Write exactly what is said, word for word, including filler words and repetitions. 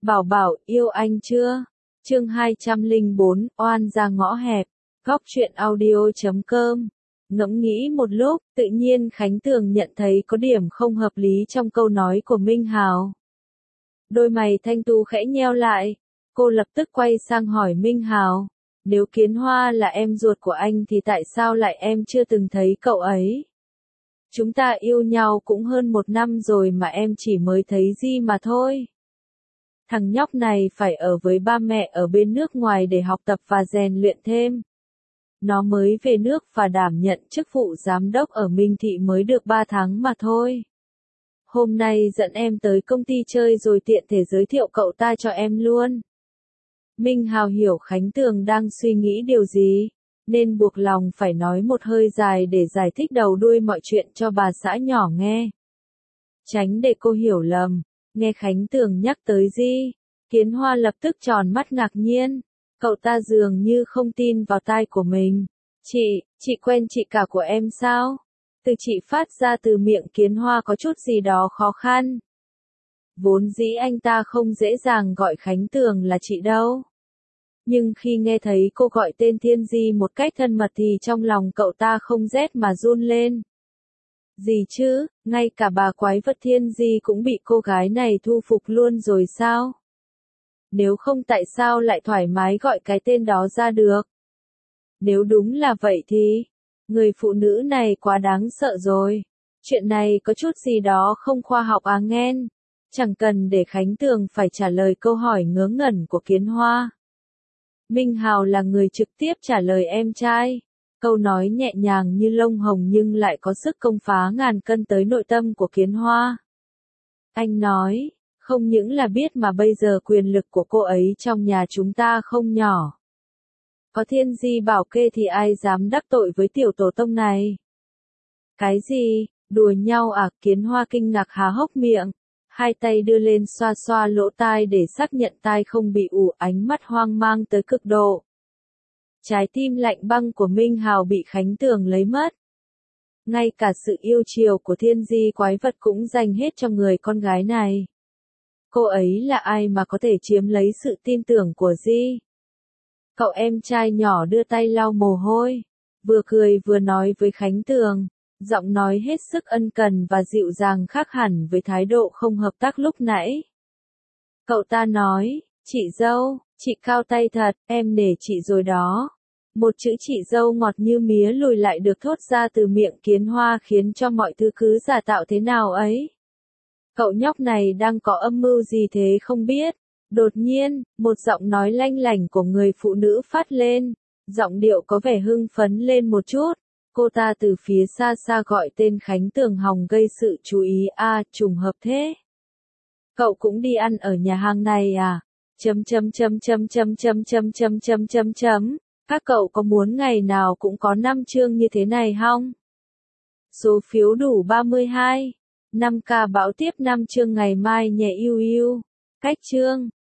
Bảo Bảo, yêu anh chưa? Chương hai trăm lẻ bốn, oan ra ngõ hẹp. Góc truyện audio chấm com. Ngẫm nghĩ một lúc, tự nhiên Khánh Tường nhận thấy có điểm không hợp lý trong câu nói của Minh Hào. Đôi mày thanh tú khẽ nheo lại, cô lập tức quay sang hỏi Minh Hào, nếu Kiến Hoa là em ruột của anh thì tại sao lại em chưa từng thấy cậu ấy? Chúng ta yêu nhau cũng hơn một năm rồi mà em chỉ mới thấy Di mà thôi. Thằng nhóc này phải ở với ba mẹ ở bên nước ngoài để học tập và rèn luyện thêm. Nó mới về nước và đảm nhận chức vụ giám đốc ở Minh Thị mới được ba tháng mà thôi. Hôm nay dẫn em tới công ty chơi rồi tiện thể giới thiệu cậu ta cho em luôn. Minh Hào hiểu Khánh Tường đang suy nghĩ điều gì, nên buộc lòng phải nói một hơi dài để giải thích đầu đuôi mọi chuyện cho bà xã nhỏ nghe. Tránh để cô hiểu lầm, nghe Khánh Tường nhắc tới Di, Kiến Hoa lập tức tròn mắt ngạc nhiên, cậu ta dường như không tin vào tai của mình. Chị, chị quen chị cả của em sao? Từ chị phát ra từ miệng Kiến Hoa có chút gì đó khó khăn. Vốn dĩ anh ta không dễ dàng gọi Khánh Tường là chị đâu. Nhưng khi nghe thấy cô gọi tên Thiên Di một cách thân mật thì trong lòng cậu ta không rét mà run lên. Gì chứ, ngay cả bà quái vật Thiên Di cũng bị cô gái này thu phục luôn rồi sao? Nếu không tại sao lại thoải mái gọi cái tên đó ra được? Nếu đúng là vậy thì, người phụ nữ này quá đáng sợ rồi. Chuyện này có chút gì đó không khoa học à nghen. Chẳng cần để Khánh Tường phải trả lời câu hỏi ngớ ngẩn của Kiến Hoa. Minh Hào là người trực tiếp trả lời em trai. Câu nói nhẹ nhàng như lông hồng nhưng lại có sức công phá ngàn cân tới nội tâm của Kiến Hoa. Anh nói, không những là biết mà bây giờ quyền lực của cô ấy trong nhà chúng ta không nhỏ. Có Thiên Di bảo kê thì ai dám đắc tội với tiểu tổ tông này? Cái gì, đùa nhau à? Kiến Hoa kinh ngạc há hốc miệng, hai tay đưa lên xoa xoa lỗ tai để xác nhận tai không bị ù, ánh mắt hoang mang tới cực độ. Trái tim lạnh băng của Minh Hào bị Khánh Tường lấy mất. Ngay cả sự yêu chiều của Thiên Di quái vật cũng dành hết cho người con gái này. Cô ấy là ai mà có thể chiếm lấy sự tin tưởng của Di? Cậu em trai nhỏ đưa tay lau mồ hôi, vừa cười vừa nói với Khánh Tường, giọng nói hết sức ân cần và dịu dàng khác hẳn với thái độ không hợp tác lúc nãy. Cậu ta nói, chị dâu, chị cao tay thật, em nể chị rồi đó. Một chữ chị dâu ngọt như mía lùi lại được thốt ra từ miệng Kiến Hoa khiến cho mọi thứ cứ giả tạo thế nào ấy. Cậu nhóc này đang có âm mưu gì thế không biết. Đột nhiên, một giọng nói lanh lảnh của người phụ nữ phát lên, giọng điệu có vẻ hưng phấn lên một chút. Cô ta từ phía xa xa gọi tên Khánh Tường hòng gây sự chú ý. À, trùng hợp thế. Cậu cũng đi ăn ở nhà hàng này à? Chấm chấm chấm chấm chấm chấm chấm chấm chấm chấm chấm. Các cậu có muốn ngày nào cũng có năm chương như thế này không? Số phiếu đủ ba mươi hai. năm ca bão tiếp năm chương ngày mai nhé yêu yêu. Cách chương.